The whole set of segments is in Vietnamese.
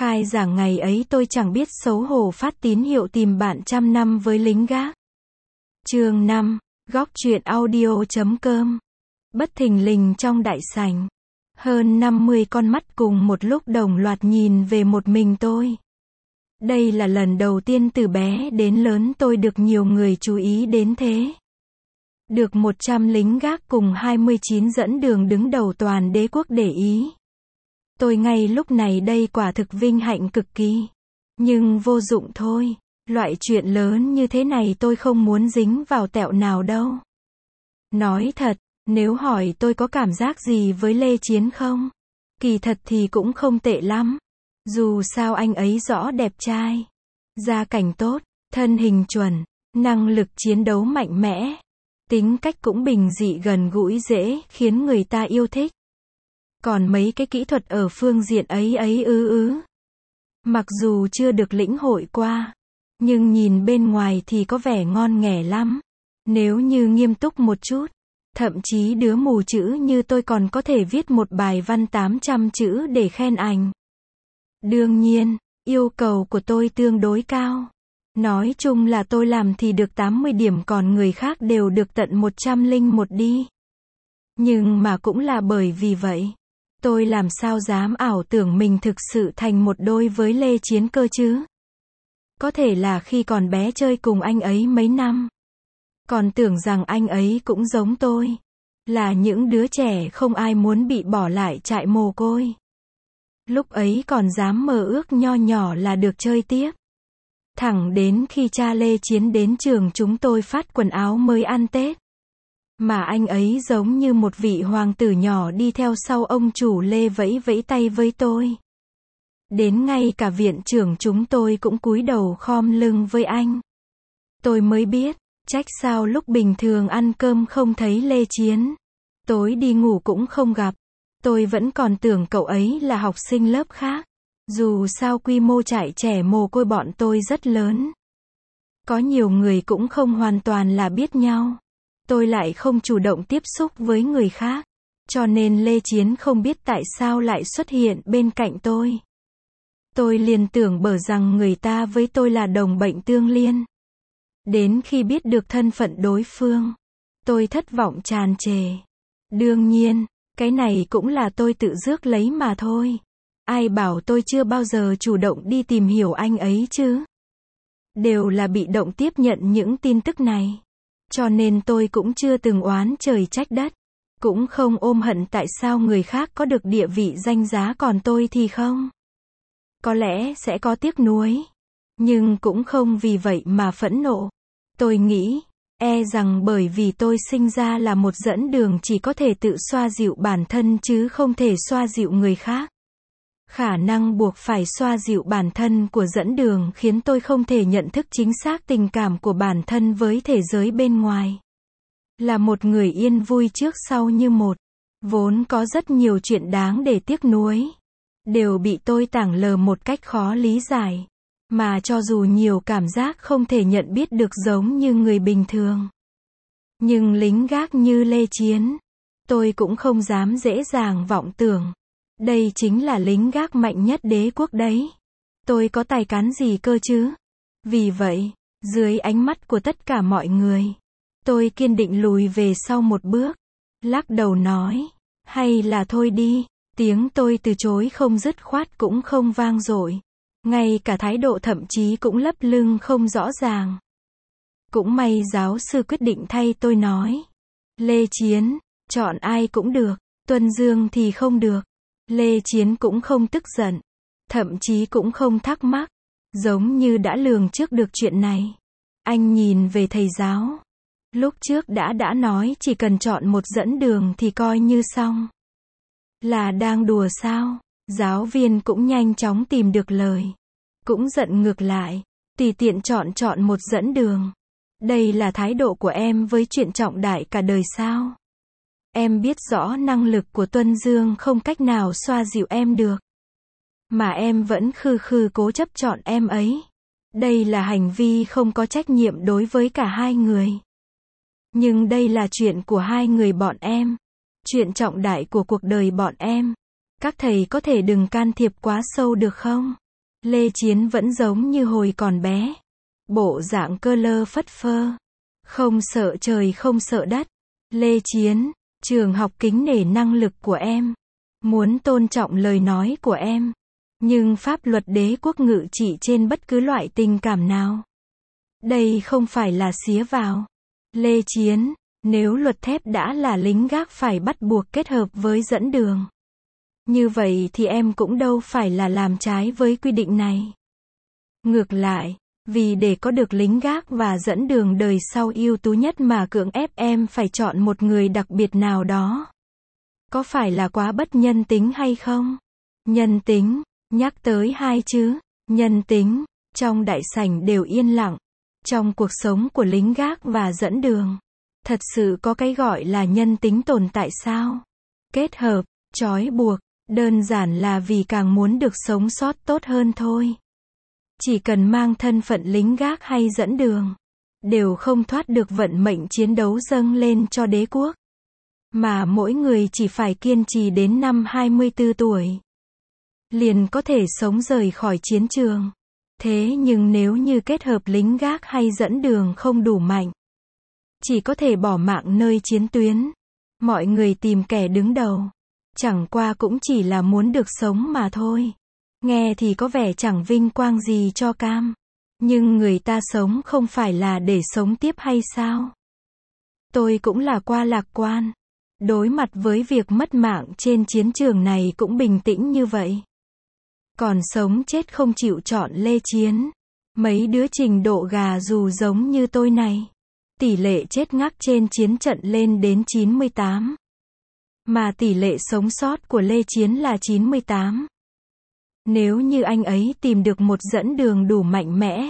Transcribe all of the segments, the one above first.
Khai giảng ngày ấy tôi chẳng biết xấu hổ phát tín hiệu tìm bạn trăm năm với lính gác. Chương 5, góc truyện audio.com. Bất thình lình trong đại sảnh, hơn 50 con mắt cùng một lúc đồng loạt nhìn về một mình tôi. Đây là lần đầu tiên từ bé đến lớn tôi được nhiều người chú ý đến thế. Được 100 lính gác cùng 29 dẫn đường đứng đầu toàn đế quốc để ý. Tôi ngay lúc này đây quả thực vinh hạnh cực kỳ. Nhưng vô dụng thôi. Loại chuyện lớn như thế này tôi không muốn dính vào tẹo nào đâu. Nói thật, nếu hỏi tôi có cảm giác gì với Lê Chiến không? Kỳ thật thì cũng không tệ lắm. Dù sao anh ấy rõ đẹp trai, gia cảnh tốt, thân hình chuẩn, năng lực chiến đấu mạnh mẽ, tính cách cũng bình dị gần gũi dễ khiến người ta yêu thích. Còn mấy cái kỹ thuật ở phương diện ấy mặc dù chưa được lĩnh hội qua, nhưng nhìn bên ngoài thì có vẻ ngon nghẻ lắm. Nếu như nghiêm túc một chút, thậm chí đứa mù chữ như tôi còn có thể viết một bài văn 800 chữ để khen anh. Đương nhiên, yêu cầu của tôi tương đối cao. Nói chung là tôi làm thì được 80 điểm còn người khác đều được tận 101 đi. Nhưng mà cũng là bởi vì vậy, tôi làm sao dám ảo tưởng mình thực sự thành một đôi với Lê Chiến cơ chứ. Có thể là khi còn bé chơi cùng anh ấy mấy năm, còn tưởng rằng anh ấy cũng giống tôi, là những đứa trẻ không ai muốn bị bỏ lại trại mồ côi. Lúc ấy còn dám mơ ước nho nhỏ là được chơi tiếp. Thẳng đến khi cha Lê Chiến đến trường chúng tôi phát quần áo mới ăn Tết. Mà anh ấy giống như một vị hoàng tử nhỏ đi theo sau ông chủ Lê vẫy vẫy tay với tôi. Đến ngay cả viện trưởng chúng tôi cũng cúi đầu khom lưng với anh. Tôi mới biết, trách sao lúc bình thường ăn cơm không thấy Lê Chiến. Tối đi ngủ cũng không gặp. Tôi vẫn còn tưởng cậu ấy là học sinh lớp khác. Dù sao quy mô trại trẻ mồ côi bọn tôi rất lớn. Có nhiều người cũng không hoàn toàn là biết nhau. Tôi lại không chủ động tiếp xúc với người khác. Cho nên Lê Chiến không biết tại sao lại xuất hiện bên cạnh tôi. Tôi liền tưởng bở rằng người ta với tôi là đồng bệnh tương liên. Đến khi biết được thân phận đối phương, tôi thất vọng tràn trề. Đương nhiên, cái này cũng là tôi tự rước lấy mà thôi. Ai bảo tôi chưa bao giờ chủ động đi tìm hiểu anh ấy chứ. Đều là bị động tiếp nhận những tin tức này. Cho nên tôi cũng chưa từng oán trời trách đất. Cũng không ôm hận tại sao người khác có được địa vị danh giá còn tôi thì không. Có lẽ sẽ có tiếc nuối. Nhưng cũng không vì vậy mà phẫn nộ. Tôi nghĩ, rằng bởi vì tôi sinh ra là một dẫn đường chỉ có thể tự xoa dịu bản thân chứ không thể xoa dịu người khác. Khả năng buộc phải xoa dịu bản thân của dẫn đường khiến tôi không thể nhận thức chính xác tình cảm của bản thân với thế giới bên ngoài. Là một người yên vui trước sau như một. Vốn có rất nhiều chuyện đáng để tiếc nuối. Đều bị tôi tảng lờ một cách khó lý giải. Mà cho dù nhiều cảm giác không thể nhận biết được giống như người bình thường. Nhưng lính gác như Lê Chiến, tôi cũng không dám dễ dàng vọng tưởng. Đây chính là lính gác mạnh nhất đế quốc đấy. Tôi có tài cán gì cơ chứ? Vì vậy, dưới ánh mắt của tất cả mọi người, tôi kiên định lùi về sau một bước. Lắc đầu nói, hay là thôi đi. Tiếng tôi từ chối không dứt khoát cũng không vang dội. Ngay cả thái độ thậm chí cũng lấp lưng không rõ ràng. Cũng may giáo sư quyết định thay tôi nói. Lê Chiến, chọn ai cũng được, Tuân Dương thì không được. Lê Chiến cũng không tức giận, thậm chí cũng không thắc mắc, giống như đã lường trước được chuyện này. Anh nhìn về thầy giáo. Lúc trước đã nói chỉ cần chọn một dẫn đường thì coi như xong. Là đang đùa sao? Giáo viên cũng nhanh chóng tìm được lời. Cũng giận ngược lại. Tùy tiện chọn một dẫn đường. Đây là thái độ của em với chuyện trọng đại cả đời sao? Em biết rõ năng lực của Tuân Dương không cách nào xoa dịu em được. Mà em vẫn khư cố chấp chọn em ấy. Đây là hành vi không có trách nhiệm đối với cả hai người. Nhưng đây là chuyện của hai người bọn em. Chuyện trọng đại của cuộc đời bọn em. Các thầy có thể đừng can thiệp quá sâu được không? Lê Chiến vẫn giống như hồi còn bé. Bộ dạng cơ lơ phất phơ. Không sợ trời không sợ đất. Lê Chiến, trường học kính nể năng lực của em. Muốn tôn trọng lời nói của em. Nhưng pháp luật đế quốc ngự trị trên bất cứ loại tình cảm nào. Đây không phải là xía vào. Lê Chiến, nếu luật thép đã là lính gác phải bắt buộc kết hợp với dẫn đường. Như vậy thì em cũng đâu phải là làm trái với quy định này. Ngược lại, vì để có được lính gác và dẫn đường đời sau ưu tú nhất mà cưỡng ép em phải chọn một người đặc biệt nào đó. Có phải là quá bất nhân tính hay không? Nhân tính, nhắc tới hai chữ, nhân tính, trong đại sảnh đều yên lặng. Trong cuộc sống của lính gác và dẫn đường, thật sự có cái gọi là nhân tính tồn tại sao? Kết hợp, trói buộc, đơn giản là vì càng muốn được sống sót tốt hơn thôi. Chỉ cần mang thân phận lính gác hay dẫn đường, đều không thoát được vận mệnh chiến đấu dâng lên cho đế quốc. Mà mỗi người chỉ phải kiên trì đến năm 24 tuổi. Liền có thể sống rời khỏi chiến trường. Thế nhưng nếu như kết hợp lính gác hay dẫn đường không đủ mạnh, chỉ có thể bỏ mạng nơi chiến tuyến. Mọi người tìm kẻ đứng đầu. Chẳng qua cũng chỉ là muốn được sống mà thôi. Nghe thì có vẻ chẳng vinh quang gì cho cam. Nhưng người ta sống không phải là để sống tiếp hay sao? Tôi cũng là qua lạc quan. Đối mặt với việc mất mạng trên chiến trường này cũng bình tĩnh như vậy. Còn sống chết không chịu chọn Lê Chiến. Mấy đứa trình độ gà dù giống như tôi này. Tỷ lệ chết ngắc trên chiến trận lên đến 98. Mà tỷ lệ sống sót của Lê Chiến là 98. Nếu như anh ấy tìm được một dẫn đường đủ mạnh mẽ,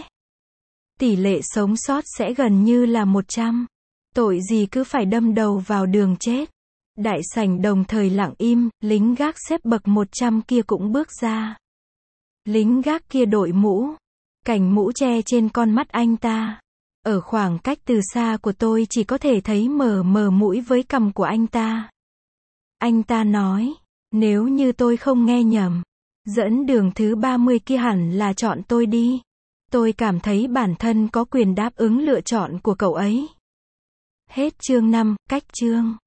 tỷ lệ sống sót sẽ gần như là 100. Tội gì cứ phải đâm đầu vào đường chết. Đại sảnh đồng thời lặng im, lính gác xếp bậc 100 kia cũng bước ra. Lính gác kia đội mũ, cành mũ che trên con mắt anh ta. Ở khoảng cách từ xa của tôi chỉ có thể thấy mờ mờ mũi với cằm của anh ta. Anh ta nói, nếu như tôi không nghe nhầm, dẫn đường thứ 30 kia hẳn là chọn tôi đi. Tôi cảm thấy bản thân có quyền đáp ứng lựa chọn của cậu ấy. Hết chương 5, cách chương.